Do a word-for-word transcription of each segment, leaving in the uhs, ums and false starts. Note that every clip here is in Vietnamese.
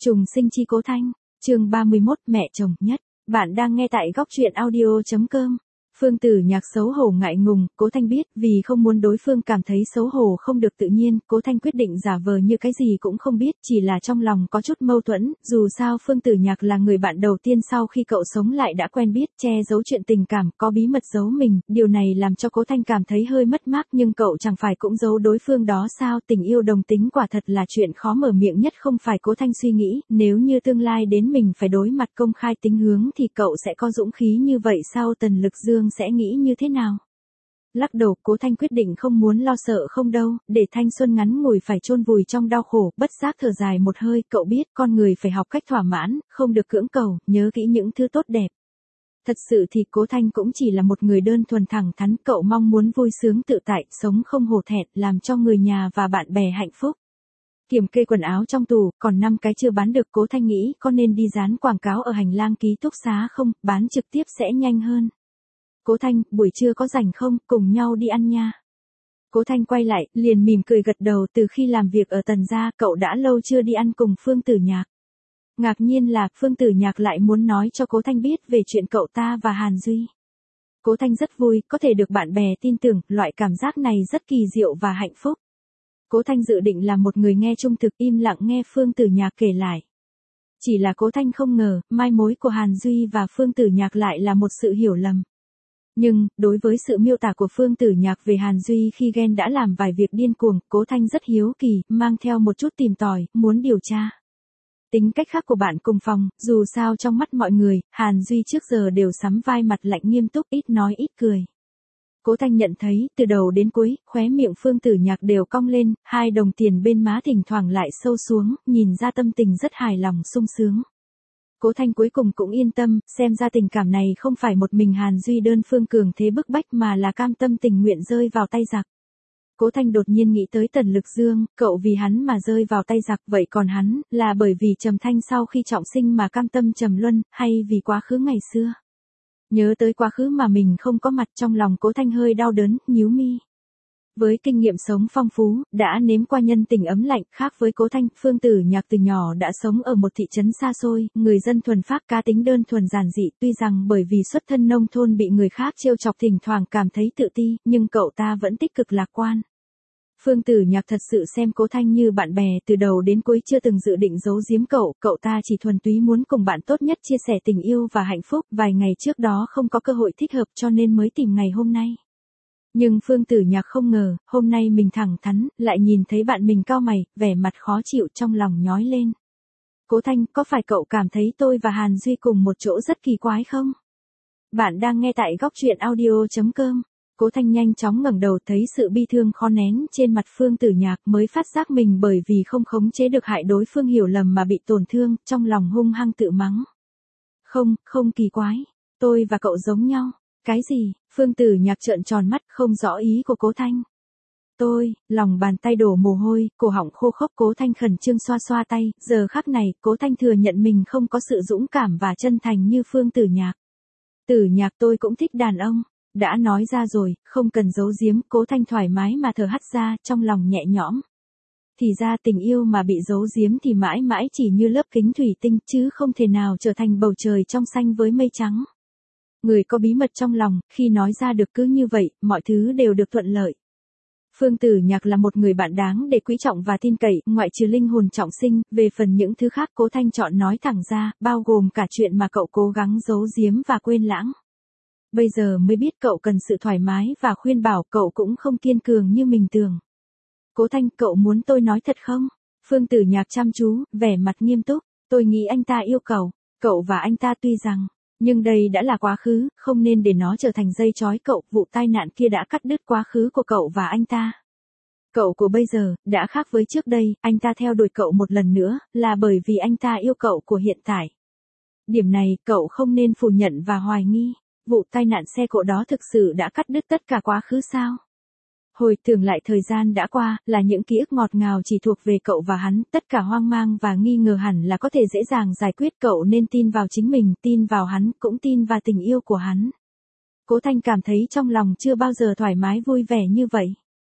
Trùng sinh chi Cố Thanh, chương ba mươi mốt, mẹ chồng nhất. Bạn đang nghe tại góc truyện audio chấm com. Phương Tử Nhạc xấu hổ ngại ngùng, Cố Thanh biết, vì không muốn đối phương cảm thấy xấu hổ không được tự nhiên, Cố Thanh quyết định giả vờ như cái gì cũng không biết, chỉ là trong lòng có chút mâu thuẫn, dù sao Phương Tử Nhạc là người bạn đầu tiên sau khi cậu sống lại đã quen biết, che giấu chuyện tình cảm, có bí mật giấu mình, điều này làm cho Cố Thanh cảm thấy hơi mất mát, nhưng cậu chẳng phải cũng giấu đối phương đó sao, tình yêu đồng tính quả thật là chuyện khó mở miệng nhất, không phải. Cố Thanh suy nghĩ, nếu như tương lai đến mình phải đối mặt công khai tính hướng thì cậu sẽ có dũng khí như vậy sao? Tần Lực Dương sẽ nghĩ như thế nào? Lắc đầu, Cố Thanh quyết định không muốn lo sợ không đâu, để thanh xuân ngắn ngủi phải chôn vùi trong đau khổ, bất giác thở dài một hơi, cậu biết, con người phải học cách thỏa mãn, không được cưỡng cầu, nhớ kỹ những thứ tốt đẹp. Thật sự thì Cố Thanh cũng chỉ là một người đơn thuần thẳng thắn, cậu mong muốn vui sướng tự tại, sống không hổ thẹn, làm cho người nhà và bạn bè hạnh phúc. Kiểm kê quần áo trong tủ, còn năm cái chưa bán được, Cố Thanh nghĩ có nên đi dán quảng cáo ở hành lang ký túc xá không, bán trực tiếp sẽ nhanh hơn. Cố Thanh, buổi trưa có rảnh không, cùng nhau đi ăn nha. Cố Thanh quay lại, liền mỉm cười gật đầu, từ khi làm việc ở Tần gia, cậu đã lâu chưa đi ăn cùng Phương Tử Nhạc. Ngạc nhiên là, Phương Tử Nhạc lại muốn nói cho Cố Thanh biết về chuyện cậu ta và Hàn Duy. Cố Thanh rất vui, có thể được bạn bè tin tưởng, loại cảm giác này rất kỳ diệu và hạnh phúc. Cố Thanh dự định là một người nghe trung thực, im lặng nghe Phương Tử Nhạc kể lại. Chỉ là Cố Thanh không ngờ, mai mối của Hàn Duy và Phương Tử Nhạc lại là một sự hiểu lầm. Nhưng, đối với sự miêu tả của Phương Tử Nhạc về Hàn Duy khi ghen đã làm vài việc điên cuồng, Cố Thanh rất hiếu kỳ, mang theo một chút tìm tòi, muốn điều tra. Tính cách khác của bạn cùng phòng, dù sao trong mắt mọi người, Hàn Duy trước giờ đều sắm vai mặt lạnh nghiêm túc, ít nói ít cười. Cố Thanh nhận thấy, từ đầu đến cuối, khóe miệng Phương Tử Nhạc đều cong lên, hai đồng tiền bên má thỉnh thoảng lại sâu xuống, nhìn ra tâm tình rất hài lòng sung sướng. Cố Thanh cuối cùng cũng yên tâm, xem ra tình cảm này không phải một mình Hàn Duy đơn phương cường thế bức bách mà là cam tâm tình nguyện rơi vào tay giặc. Cố Thanh đột nhiên nghĩ tới Tần Lực Dương, cậu vì hắn mà rơi vào tay giặc, vậy còn hắn, là bởi vì Trầm Thanh sau khi trọng sinh mà cam tâm trầm luân, hay vì quá khứ ngày xưa? Nhớ tới quá khứ mà mình không có mặt, trong lòng Cố Thanh hơi đau đớn, nhíu mi. Với kinh nghiệm sống phong phú, đã nếm qua nhân tình ấm lạnh, khác với Cố Thanh, Phương Tử Nhạc từ nhỏ đã sống ở một thị trấn xa xôi, người dân thuần phác, cá tính đơn thuần giản dị, tuy rằng bởi vì xuất thân nông thôn bị người khác trêu chọc thỉnh thoảng cảm thấy tự ti, nhưng cậu ta vẫn tích cực lạc quan. Phương Tử Nhạc thật sự xem Cố Thanh như bạn bè, từ đầu đến cuối chưa từng dự định giấu giếm cậu, cậu ta chỉ thuần túy muốn cùng bạn tốt nhất chia sẻ tình yêu và hạnh phúc, vài ngày trước đó không có cơ hội thích hợp cho nên mới tìm ngày hôm nay. Nhưng Phương Tử Nhạc không ngờ, hôm nay mình thẳng thắn, lại nhìn thấy bạn mình cau mày, vẻ mặt khó chịu, trong lòng nhói lên. Cố Thanh, có phải cậu cảm thấy tôi và Hàn Duy cùng một chỗ rất kỳ quái không? Bạn đang nghe tại góc truyện audio chấm com. Cố Thanh nhanh chóng ngẩng đầu, thấy sự bi thương khó nén trên mặt Phương Tử Nhạc, mới phát giác mình bởi vì không khống chế được hại đối phương hiểu lầm mà bị tổn thương, trong lòng hung hăng tự mắng. Không, không kỳ quái, tôi và cậu giống nhau. Cái gì? Phương Tử Nhạc trợn tròn mắt, không rõ ý của Cố Thanh. Tôi, lòng bàn tay đổ mồ hôi, cổ họng khô khốc. Cố Thanh khẩn trương xoa xoa tay, giờ khắc này, Cố Thanh thừa nhận mình không có sự dũng cảm và chân thành như Phương Tử Nhạc. Tử Nhạc, tôi cũng thích đàn ông. Đã nói ra rồi, không cần giấu giếm. Cố Thanh thoải mái mà thở hắt ra, trong lòng nhẹ nhõm. Thì ra tình yêu mà bị giấu giếm thì mãi mãi chỉ như lớp kính thủy tinh, chứ không thể nào trở thành bầu trời trong xanh với mây trắng. Người có bí mật trong lòng, khi nói ra được cứ như vậy, mọi thứ đều được thuận lợi. Phương Tử Nhạc là một người bạn đáng để quý trọng và tin cậy, ngoại trừ linh hồn trọng sinh, về phần những thứ khác Cố Thanh chọn nói thẳng ra, bao gồm cả chuyện mà cậu cố gắng giấu giếm và quên lãng. Bây giờ mới biết cậu cần sự thoải mái và khuyên bảo, cậu cũng không kiên cường như mình tưởng. Cố Thanh, cậu muốn tôi nói thật không? Phương Tử Nhạc chăm chú, vẻ mặt nghiêm túc, tôi nghĩ anh ta yêu cầu, cậu và anh ta tuy rằng, nhưng đây đã là quá khứ, không nên để nó trở thành dây trói cậu, vụ tai nạn kia đã cắt đứt quá khứ của cậu và anh ta. Cậu của bây giờ, đã khác với trước đây, anh ta theo đuổi cậu một lần nữa, là bởi vì anh ta yêu cậu của hiện tại. Điểm này, cậu không nên phủ nhận và hoài nghi. Vụ tai nạn xe cộ đó thực sự đã cắt đứt tất cả quá khứ sao? Hồi tưởng lại thời gian đã qua, là những ký ức ngọt ngào chỉ thuộc về cậu và hắn, tất cả hoang mang và nghi ngờ hẳn là có thể dễ dàng giải quyết. Cậu nên tin vào chính mình, tin vào hắn, cũng tin vào tình yêu của hắn. Cố Thanh cảm thấy trong lòng chưa bao giờ thoải mái vui vẻ như vậy.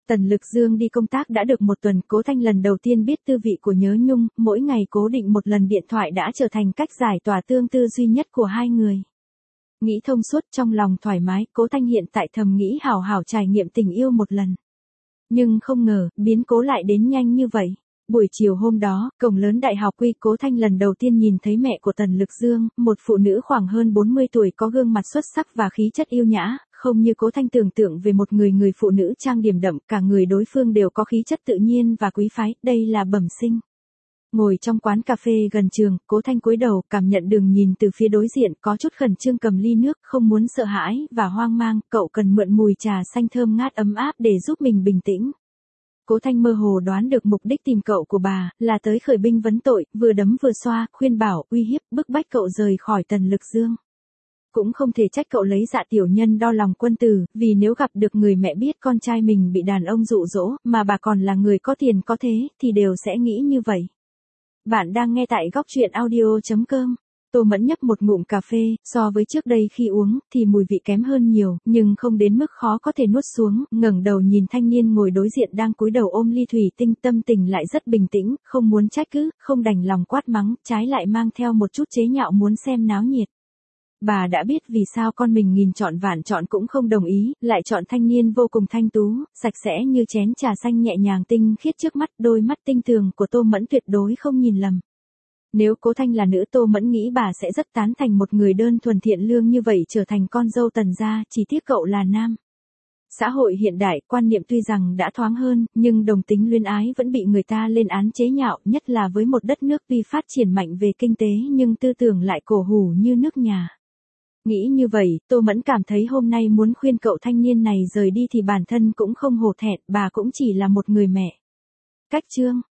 Tần Lực Dương đi công tác đã được một tuần, Cố Thanh lần đầu tiên biết tư vị của nhớ nhung, mỗi ngày cố định một lần điện thoại đã trở thành cách giải tỏa tương tư duy nhất của hai người. Nghĩ thông suốt, trong lòng thoải mái, Cố Thanh hiện tại thầm nghĩ hảo hảo trải nghiệm tình yêu một lần. Nhưng không ngờ, biến cố lại đến nhanh như vậy. Buổi chiều hôm đó, cổng lớn đại học Quy, Cố Thanh lần đầu tiên nhìn thấy mẹ của Tần Lực Dương, một phụ nữ khoảng hơn bốn mươi tuổi có gương mặt xuất sắc và khí chất yêu nhã, không như Cố Thanh tưởng tượng về một người người phụ nữ trang điểm đậm, cả người đối phương đều có khí chất tự nhiên và quý phái, đây là bẩm sinh. Ngồi trong quán cà phê gần trường, Cố Thanh cúi đầu, cảm nhận đường nhìn từ phía đối diện, có chút khẩn trương cầm ly nước, không muốn sợ hãi và hoang mang, cậu cần mượn mùi trà xanh thơm ngát ấm áp để giúp mình bình tĩnh. Cố Thanh mơ hồ đoán được mục đích tìm cậu của bà, là tới khởi binh vấn tội, vừa đấm vừa xoa, khuyên bảo, uy hiếp, bức bách cậu rời khỏi Tần Lực Dương. Cũng không thể trách cậu lấy dạ tiểu nhân đo lòng quân tử, vì nếu gặp được người mẹ biết con trai mình bị đàn ông dụ dỗ, mà bà còn là người có tiền có thế, thì đều sẽ nghĩ như vậy. Bạn đang nghe tại góc truyện audio chấm com. Tô Mẫn nhấp một ngụm cà phê, so với trước đây khi uống, thì mùi vị kém hơn nhiều, nhưng không đến mức khó có thể nuốt xuống, ngẩng đầu nhìn thanh niên ngồi đối diện đang cúi đầu ôm ly thủy tinh, tâm tình lại rất bình tĩnh, không muốn trách cứ, không đành lòng quát mắng, trái lại mang theo một chút chế nhạo muốn xem náo nhiệt. Bà đã biết vì sao con mình nghìn chọn vạn chọn cũng không đồng ý, lại chọn thanh niên vô cùng thanh tú, sạch sẽ như chén trà xanh nhẹ nhàng tinh khiết trước mắt, đôi mắt tinh tường của Tô Mẫn tuyệt đối không nhìn lầm. Nếu Cố Thanh là nữ, Tô Mẫn nghĩ bà sẽ rất tán thành một người đơn thuần thiện lương như vậy trở thành con dâu Tần gia, chỉ tiếc cậu là nam. Xã hội hiện đại, quan niệm tuy rằng đã thoáng hơn, nhưng đồng tính luyến ái vẫn bị người ta lên án chế nhạo, nhất là với một đất nước tuy phát triển mạnh về kinh tế nhưng tư tưởng lại cổ hủ như nước nhà. Nghĩ như vậy, Tô Mẫn cảm thấy hôm nay muốn khuyên cậu thanh niên này rời đi thì bản thân cũng không hổ thẹn, bà cũng chỉ là một người mẹ. Cách chương